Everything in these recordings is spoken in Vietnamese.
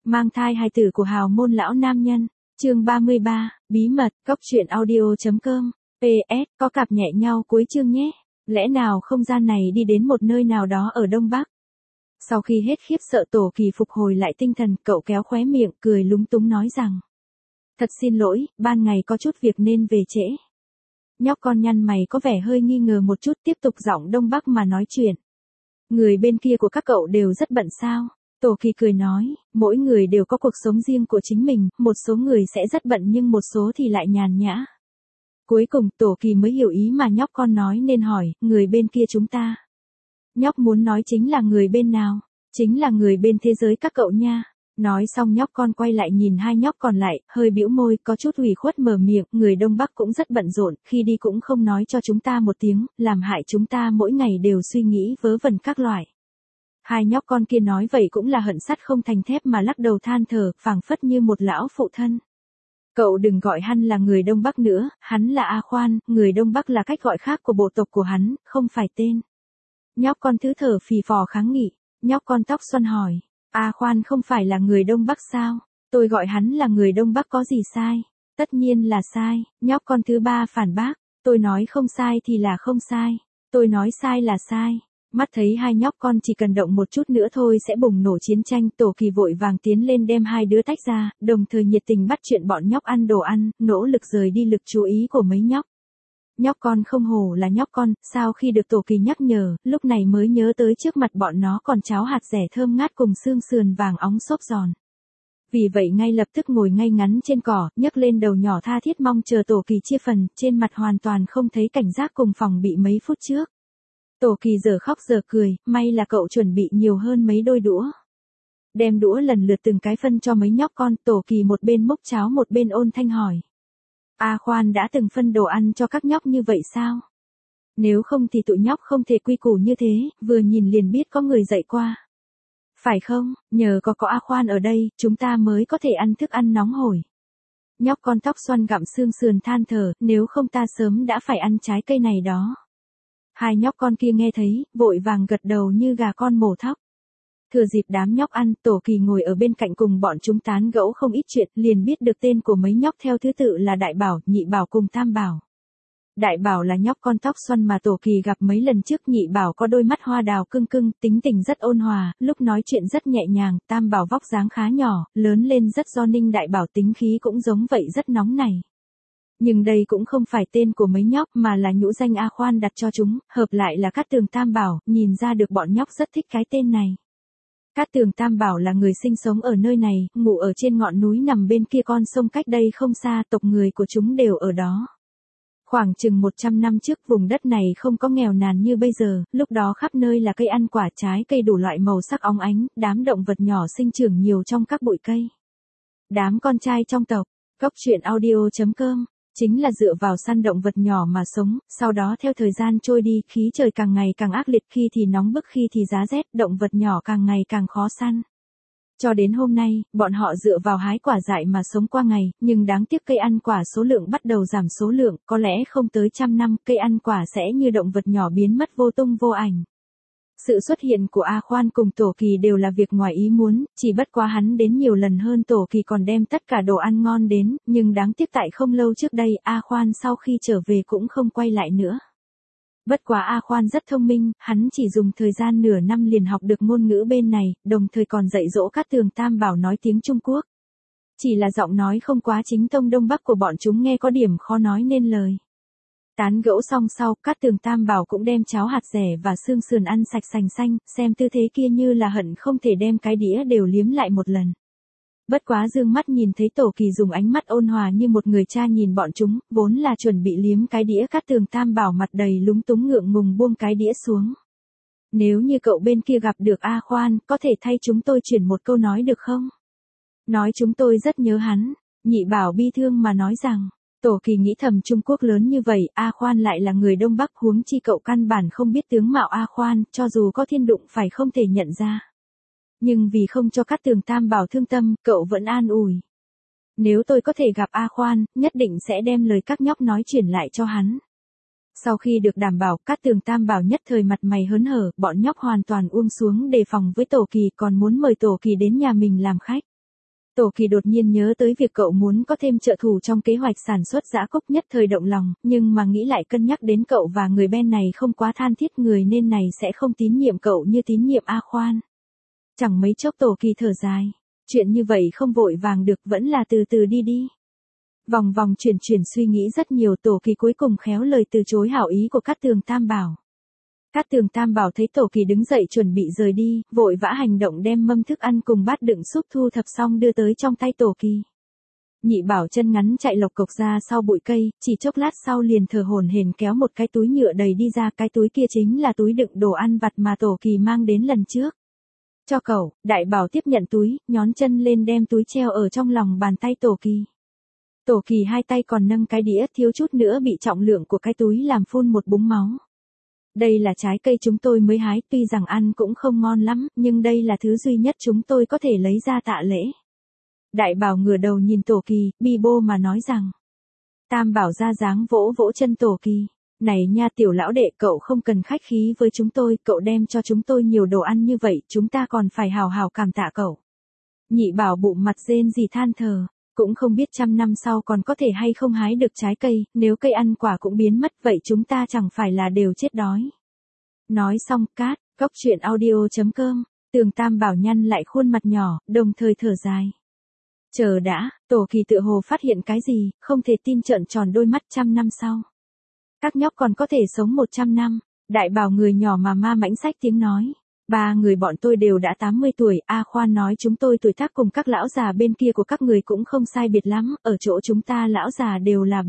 Mang thai hài tử của hào môn lão nam nhân. Chương 33, bí mật, cóc truyện audio.com. PS, có cặp nhẹ nhau cuối chương nhé. Lẽ nào không gian này đi đến một nơi nào đó ở Đông Bắc? Sau khi hết khiếp sợ Tổ Kỳ phục hồi lại tinh thần, cậu kéo khóe miệng, cười lúng túng nói rằng: Thật xin lỗi, ban ngày có chút việc nên về trễ. Nhóc con nhăn mày có vẻ hơi nghi ngờ một chút, tiếp tục giọng Đông Bắc mà nói chuyện. Người bên kia của các cậu đều rất bận sao? Tổ Kỳ cười nói, mỗi người đều có cuộc sống riêng của chính mình, một số người sẽ rất bận nhưng một số thì lại nhàn nhã. Cuối cùng Tổ Kỳ mới hiểu ý mà nhóc con nói nên hỏi, người bên kia chúng ta. Nhóc muốn nói chính là người bên nào? Chính là người bên thế giới các cậu nha. Nói xong nhóc con quay lại nhìn hai nhóc còn lại, hơi bĩu môi, có chút ủy khuất mở miệng, người Đông Bắc cũng rất bận rộn, khi đi cũng không nói cho chúng ta một tiếng, làm hại chúng ta mỗi ngày đều suy nghĩ vớ vẩn các loại. Hai nhóc con kia nói vậy cũng là hận sắt không thành thép mà lắc đầu than thở, phảng phất như một lão phụ thân. Cậu đừng gọi hắn là người Đông Bắc nữa, hắn là A Khoan, người Đông Bắc là cách gọi khác của bộ tộc của hắn, không phải tên. Nhóc con thứ thở phì phò kháng nghị, nhóc con tóc xoăn hỏi, A Khoan không phải là người Đông Bắc sao? Tôi gọi hắn là người Đông Bắc có gì sai? Tất nhiên là sai, nhóc con thứ ba phản bác, tôi nói không sai thì là không sai, tôi nói sai là sai. Mắt thấy hai nhóc con chỉ cần động một chút nữa thôi sẽ bùng nổ chiến tranh, Tổ Kỳ vội vàng tiến lên đem hai đứa tách ra, đồng thời nhiệt tình bắt chuyện bọn nhóc ăn đồ ăn, nỗ lực rời đi lực chú ý của mấy nhóc. Nhóc con không hổ là nhóc con, sau khi được Tổ Kỳ nhắc nhở, lúc này mới nhớ tới trước mặt bọn nó còn cháo hạt dẻ thơm ngát cùng xương sườn vàng óng xốp giòn. Vì vậy ngay lập tức ngồi ngay ngắn trên cỏ, nhấc lên đầu nhỏ tha thiết mong chờ Tổ Kỳ chia phần, trên mặt hoàn toàn không thấy cảnh giác cùng phòng bị mấy phút trước. Tổ Kỳ giờ khóc giờ cười, may là cậu chuẩn bị nhiều hơn mấy đôi đũa. Đem đũa lần lượt từng cái phân cho mấy nhóc con, Tổ Kỳ một bên múc cháo một bên ôn thanh hỏi. A Khoan đã từng phân đồ ăn cho các nhóc như vậy sao? Nếu không thì tụi nhóc không thể quy củ như thế, vừa nhìn liền biết có người dạy qua. Phải không, nhờ có A Khoan ở đây, chúng ta mới có thể ăn thức ăn nóng hổi. Nhóc con tóc xoăn gặm xương sườn than thở, nếu không ta sớm đã phải ăn trái cây này đó. Hai nhóc con kia nghe thấy, vội vàng gật đầu như gà con mổ thóc. Thừa dịp đám nhóc ăn, Tổ Kỳ ngồi ở bên cạnh cùng bọn chúng tán gẫu không ít chuyện, liền biết được tên của mấy nhóc theo thứ tự là Đại Bảo, Nhị Bảo cùng Tam Bảo. Đại Bảo là nhóc con tóc xoăn mà Tổ Kỳ gặp mấy lần trước, Nhị Bảo có đôi mắt hoa đào cưng cưng, tính tình rất ôn hòa, lúc nói chuyện rất nhẹ nhàng, Tam Bảo vóc dáng khá nhỏ, lớn lên rất do ninh, Đại Bảo tính khí cũng giống vậy rất nóng này. Nhưng đây cũng không phải tên của mấy nhóc mà là nhũ danh A Khoan đặt cho chúng, hợp lại là Cát Tường Tam Bảo, nhìn ra được bọn nhóc rất thích cái tên này. Cát Tường Tam Bảo là người sinh sống ở nơi này, ngủ ở trên ngọn núi nằm bên kia con sông cách đây không xa, tộc người của chúng đều ở đó. Khoảng chừng 100 năm trước vùng đất này không có nghèo nàn như bây giờ, lúc đó khắp nơi là cây ăn quả, trái cây đủ loại màu sắc óng ánh, đám động vật nhỏ sinh trưởng nhiều trong các bụi cây. Đám con trai trong tộc, cóc truyện audio.com, chính là dựa vào săn động vật nhỏ mà sống, sau đó theo thời gian trôi đi, khí trời càng ngày càng ác liệt, khi thì nóng bức khi thì giá rét, động vật nhỏ càng ngày càng khó săn. Cho đến hôm nay, bọn họ dựa vào hái quả dại mà sống qua ngày, nhưng đáng tiếc cây ăn quả số lượng bắt đầu giảm số lượng, có lẽ không tới 100 năm, cây ăn quả sẽ như động vật nhỏ biến mất vô tung vô ảnh. Sự xuất hiện của A Khoan cùng Tổ Kỳ đều là việc ngoài ý muốn, chỉ bất quá hắn đến nhiều lần hơn Tổ Kỳ còn đem tất cả đồ ăn ngon đến, nhưng đáng tiếc tại không lâu trước đây A Khoan sau khi trở về cũng không quay lại nữa. Bất quá A Khoan rất thông minh, hắn chỉ dùng thời gian nửa năm liền học được ngôn ngữ bên này, đồng thời còn dạy dỗ Cát Tường Tam Bảo nói tiếng Trung Quốc. Chỉ là giọng nói không quá chính tông Đông Bắc của bọn chúng nghe có điểm khó nói nên lời. Tán gẫu xong sau, Cát Tường Tam Bảo cũng đem cháo hạt dẻ và xương sườn ăn sạch sành xanh, xem tư thế kia như là hận không thể đem cái đĩa đều liếm lại một lần. Bất quá dương mắt nhìn thấy Tổ Kỳ dùng ánh mắt ôn hòa như một người cha nhìn bọn chúng, vốn là chuẩn bị liếm cái đĩa, Cát Tường Tam Bảo mặt đầy lúng túng ngượng ngùng buông cái đĩa xuống. Nếu như cậu bên kia gặp được A Khoan, có thể thay chúng tôi chuyển một câu nói được không? Nói chúng tôi rất nhớ hắn. Nhị Bảo bi thương mà nói rằng. Tổ Kỳ nghĩ thầm, Trung Quốc lớn như vậy, A Khoan lại là người Đông Bắc, huống chi cậu căn bản không biết tướng mạo A Khoan, cho dù có thiên đụng phải không thể nhận ra. Nhưng vì không cho Cát Tường Tam Bảo thương tâm, cậu vẫn an ủi. Nếu tôi có thể gặp A Khoan, nhất định sẽ đem lời các nhóc nói chuyển lại cho hắn. Sau khi được đảm bảo, Cát Tường Tam Bảo nhất thời mặt mày hớn hở, bọn nhóc hoàn toàn buông xuống đề phòng với Tổ Kỳ, còn muốn mời Tổ Kỳ đến nhà mình làm khách. Tổ Kỳ đột nhiên nhớ tới việc cậu muốn có thêm trợ thủ trong kế hoạch sản xuất Dã Cúc, nhất thời động lòng, nhưng mà nghĩ lại cân nhắc đến cậu và người Ben này không quá than thiết người nên này sẽ không tín nhiệm cậu như tín nhiệm A Khoan. Chẳng mấy chốc Tổ Kỳ thở dài. Chuyện như vậy không vội vàng được, vẫn là từ từ đi đi. Vòng vòng chuyển chuyển suy nghĩ rất nhiều, Tổ Kỳ cuối cùng khéo lời từ chối hảo ý của Cát Tường Tam Bảo. Cát Tường Tam Bảo thấy Tổ Kỳ đứng dậy chuẩn bị rời đi, vội vã hành động đem mâm thức ăn cùng bát đựng súp thu thập xong đưa tới trong tay Tổ Kỳ. Nhị Bảo chân ngắn chạy lộc cộc ra sau bụi cây, chỉ chốc lát sau liền thở hổn hển kéo một cái túi nhựa đầy đi ra, cái túi kia chính là túi đựng đồ ăn vặt mà Tổ Kỳ mang đến lần trước. Cho cậu, Đại Bảo tiếp nhận túi, nhón chân lên đem túi treo ở trong lòng bàn tay Tổ Kỳ. Tổ Kỳ hai tay còn nâng cái đĩa, thiếu chút nữa bị trọng lượng của cái túi làm phun một búng máu. Đây là trái cây chúng tôi mới hái, tuy rằng ăn cũng không ngon lắm, nhưng đây là thứ duy nhất chúng tôi có thể lấy ra tạ lễ. Đại Bảo ngửa đầu nhìn Tổ Kỳ, bi bô mà nói rằng. Tam Bảo ra dáng vỗ vỗ chân Tổ Kỳ. Này nha tiểu lão đệ, cậu không cần khách khí với chúng tôi, cậu đem cho chúng tôi nhiều đồ ăn như vậy, chúng ta còn phải hào hào cảm tạ cậu. Nhị Bảo bụng mặt rên rỉ than thở. Cũng không biết 100 năm sau còn có thể hay không hái được trái cây, nếu cây ăn quả cũng biến mất vậy chúng ta chẳng phải là đều chết đói. Nói xong cát, goctruyện.audio.com, Tường Tam Bảo nhăn lại khuôn mặt nhỏ, đồng thời thở dài. Chờ đã, Tổ Kỳ tựa hồ phát hiện cái gì, không thể tin trợn tròn đôi mắt. 100 năm sau. Các nhóc còn có thể sống 100 năm, Đại Bảo người nhỏ mà ma mãnh xách tiếng nói. Ba người bọn tôi đều đã 80 tuổi, A Khoan nói chúng tôi tuổi tác cùng các lão già bên kia của các người cũng không sai biệt lắm, ở chỗ chúng ta lão già đều là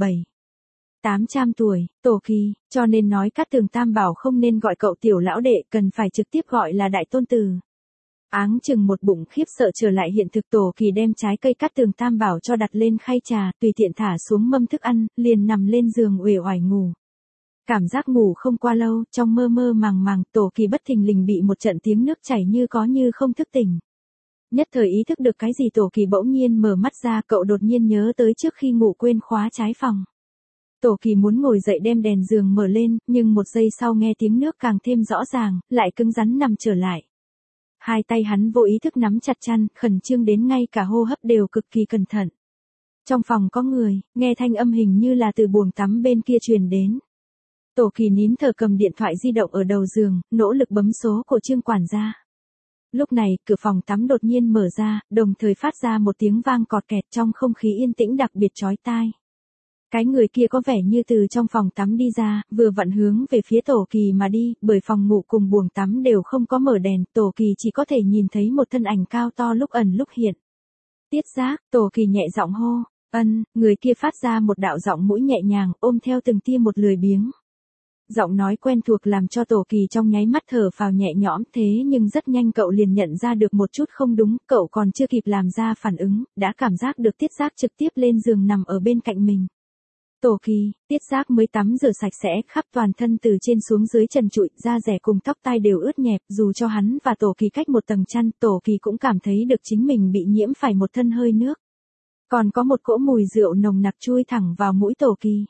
700-800 tuổi, Tổ Kỳ, cho nên nói Cát Tường Tam Bảo không nên gọi cậu tiểu lão đệ, cần phải trực tiếp gọi là đại tôn tử. Áng chừng một bụng khiếp sợ trở lại hiện thực, Tổ Kỳ đem trái cây Cát Tường Tam Bảo cho đặt lên khay trà, tùy tiện thả xuống mâm thức ăn, liền nằm lên giường uể oải ngủ. Cảm giác ngủ không qua lâu, trong mơ mơ màng màng, Tổ Kỳ bất thình lình bị một trận tiếng nước chảy như có như không thức tỉnh. Nhất thời ý thức được cái gì, Tổ Kỳ bỗng nhiên mở mắt ra, cậu đột nhiên nhớ tới trước khi ngủ quên khóa trái phòng. Tổ Kỳ muốn ngồi dậy đem đèn giường mở lên, nhưng một giây sau nghe tiếng nước càng thêm rõ ràng, lại cứng rắn nằm trở lại. Hai tay hắn vô ý thức nắm chặt chăn, khẩn trương đến ngay cả hô hấp đều cực kỳ cẩn thận. Trong phòng có người, nghe thanh âm hình như là từ buồng tắm bên kia truyền đến. Tổ Kỳ nín thở cầm điện thoại di động ở đầu giường, nỗ lực bấm số của Trương quản gia. Lúc này, cửa phòng tắm đột nhiên mở ra, đồng thời phát ra một tiếng vang cọt kẹt, trong không khí yên tĩnh đặc biệt chói tai. Cái người kia có vẻ như từ trong phòng tắm đi ra, vừa vặn hướng về phía Tổ Kỳ mà đi, bởi phòng ngủ cùng buồng tắm đều không có mở đèn, Tổ Kỳ chỉ có thể nhìn thấy một thân ảnh cao to lúc ẩn lúc hiện. Tiết Giác, Tổ Kỳ nhẹ giọng hô, người kia phát ra một đạo giọng mũi nhẹ nhàng, ôm theo từng tia một lười biếng. Giọng nói quen thuộc làm cho Tổ Kỳ trong nháy mắt thở phào nhẹ nhõm, thế nhưng rất nhanh cậu liền nhận ra được một chút không đúng, cậu còn chưa kịp làm ra phản ứng, đã cảm giác được Tiết Giác trực tiếp lên giường nằm ở bên cạnh mình. Tổ Kỳ, Tiết Giác mới tắm rửa sạch sẽ, khắp toàn thân từ trên xuống dưới trần trụi, da dẻ cùng tóc tai đều ướt nhẹp, dù cho hắn và Tổ Kỳ cách một tầng chăn, Tổ Kỳ cũng cảm thấy được chính mình bị nhiễm phải một thân hơi nước. Còn có một cỗ mùi rượu nồng nặc chui thẳng vào mũi Tổ Kỳ.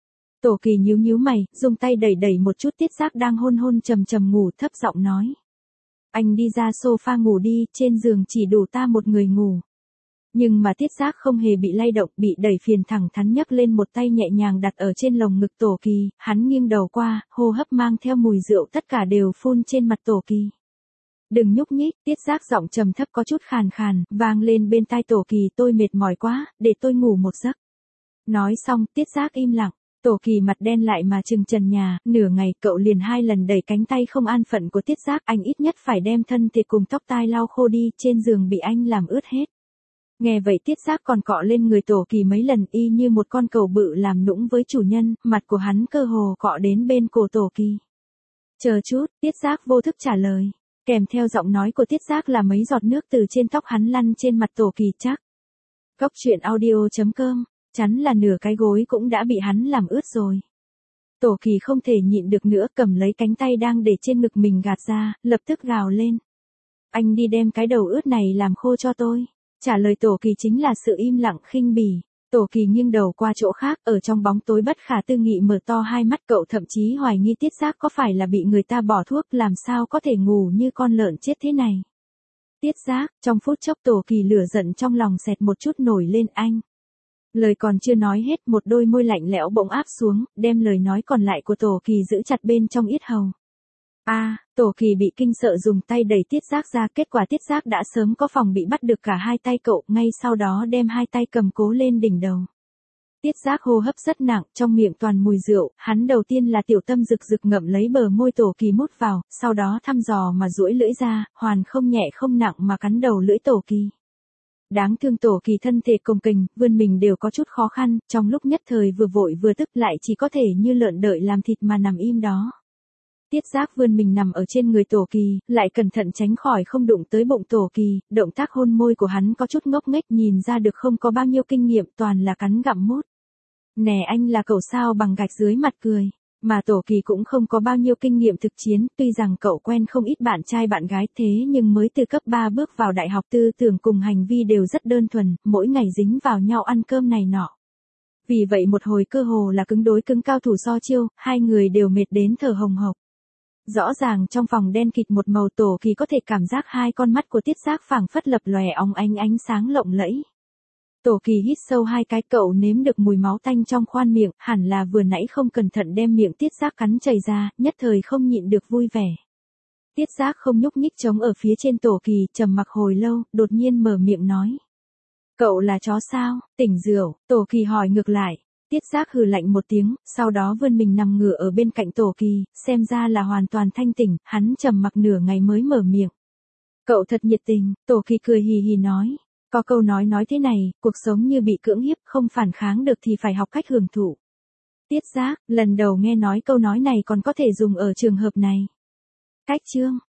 Tổ Kỳ nhíu nhíu mày, dùng tay đẩy đẩy một chút Tiết Giác đang hôn hôn trầm trầm ngủ, thấp giọng nói. Anh đi ra sofa ngủ đi, trên giường chỉ đủ ta một người ngủ. Nhưng mà Tiết Giác không hề bị lay động, bị đẩy phiền thẳng thắn nhấc lên một tay nhẹ nhàng đặt ở trên lồng ngực Tổ Kỳ, hắn nghiêng đầu qua, hô hấp mang theo mùi rượu tất cả đều phun trên mặt Tổ Kỳ. Đừng nhúc nhích, Tiết Giác giọng trầm thấp có chút khàn khàn, vang lên bên tai Tổ Kỳ, tôi mệt mỏi quá, để tôi ngủ một giấc. Nói xong, Tiết Giác im lặng. Tổ Kỳ mặt đen lại mà trừng trần nhà, nửa ngày cậu liền 2 lần đẩy cánh tay không an phận của Tiết Giác, anh ít nhất phải đem thân thịt cùng tóc tai lau khô đi, trên giường bị anh làm ướt hết. Nghe vậy Tiết Giác còn cọ lên người Tổ Kỳ mấy lần, y như một con cừu bự làm nũng với chủ nhân, mặt của hắn cơ hồ cọ đến bên cổ Tổ Kỳ. Chờ chút, Tiết Giác vô thức trả lời, kèm theo giọng nói của Tiết Giác là mấy giọt nước từ trên tóc hắn lăn trên mặt Tổ Kỳ chắc. Goctruyện.audio.com, chắn là nửa cái gối cũng đã bị hắn làm ướt rồi. Tổ Kỳ không thể nhịn được nữa, cầm lấy cánh tay đang để trên ngực mình gạt ra, lập tức gào lên. Anh đi đem cái đầu ướt này làm khô cho tôi. Trả lời Tổ Kỳ chính là sự im lặng khinh bỉ. Tổ Kỳ nghiêng đầu qua chỗ khác, ở trong bóng tối bất khả tư nghị mở to hai mắt, cậu thậm chí hoài nghi Tiết Giác có phải là bị người ta bỏ thuốc, làm sao có thể ngủ như con lợn chết thế này. Tiết Giác, trong phút chốc Tổ Kỳ lửa giận trong lòng xẹt một chút nổi lên anh. Lời còn chưa nói hết, một đôi môi lạnh lẽo bỗng áp xuống, đem lời nói còn lại của Tổ Kỳ giữ chặt bên trong yết hầu. Tổ Kỳ bị kinh sợ dùng tay đẩy Tiết Giác ra, kết quả Tiết Giác đã sớm có phòng bị bắt được cả hai tay cậu, ngay sau đó đem hai tay cầm cố lên đỉnh đầu. Tiết Giác hô hấp rất nặng, trong miệng toàn mùi rượu, hắn đầu tiên là tiểu tâm rực rực ngậm lấy bờ môi Tổ Kỳ mút vào, sau đó thăm dò mà duỗi lưỡi ra, hoàn không nhẹ không nặng mà cắn đầu lưỡi Tổ Kỳ. Đáng thương Tổ Kỳ thân thể cồng kềnh, vươn mình đều có chút khó khăn, trong lúc nhất thời vừa vội vừa tức lại chỉ có thể như lợn đợi làm thịt mà nằm im đó. Tiết Giác vươn mình nằm ở trên người Tổ Kỳ, lại cẩn thận tránh khỏi không đụng tới bụng Tổ Kỳ, động tác hôn môi của hắn có chút ngốc nghếch, nhìn ra được không có bao nhiêu kinh nghiệm, toàn là cắn gặm mút. Nè anh là cậu sao bằng gạch dưới mặt cười. Mà Tổ Kỳ cũng không có bao nhiêu kinh nghiệm thực chiến, tuy rằng cậu quen không ít bạn trai bạn gái thế nhưng mới từ cấp 3 bước vào đại học, tư tưởng cùng hành vi đều rất đơn thuần, mỗi ngày dính vào nhau ăn cơm này nọ. Vì vậy một hồi cơ hồ là cứng đối cứng cao thủ so chiêu, hai người đều mệt đến thở hồng hộc. Rõ ràng trong phòng đen kịt một màu, Tổ Kỳ có thể cảm giác hai con mắt của Tiết Giác phảng phất lập lòe óng ánh sáng lộng lẫy. Tổ Kỳ hít sâu hai cái, cậu nếm được mùi máu tanh trong khoang miệng, hẳn là vừa nãy không cẩn thận đem miệng Tiết Giác cắn chảy ra, nhất thời không nhịn được vui vẻ. Tiết Giác không nhúc nhích trống ở phía trên Tổ Kỳ, trầm mặc hồi lâu, đột nhiên mở miệng nói. Cậu là chó sao, tỉnh rượu, Tổ Kỳ hỏi ngược lại. Tiết Giác hừ lạnh một tiếng, sau đó vươn mình nằm ngửa ở bên cạnh Tổ Kỳ, xem ra là hoàn toàn thanh tỉnh, hắn trầm mặc nửa ngày mới mở miệng. Cậu thật nhiệt tình, Tổ Kỳ cười hì hì nói. Có câu nói thế này, cuộc sống như bị cưỡng hiếp, không phản kháng được thì phải học cách hưởng thụ. Tiết Giác, lần đầu nghe nói câu nói này còn có thể dùng ở trường hợp này. Cách chương.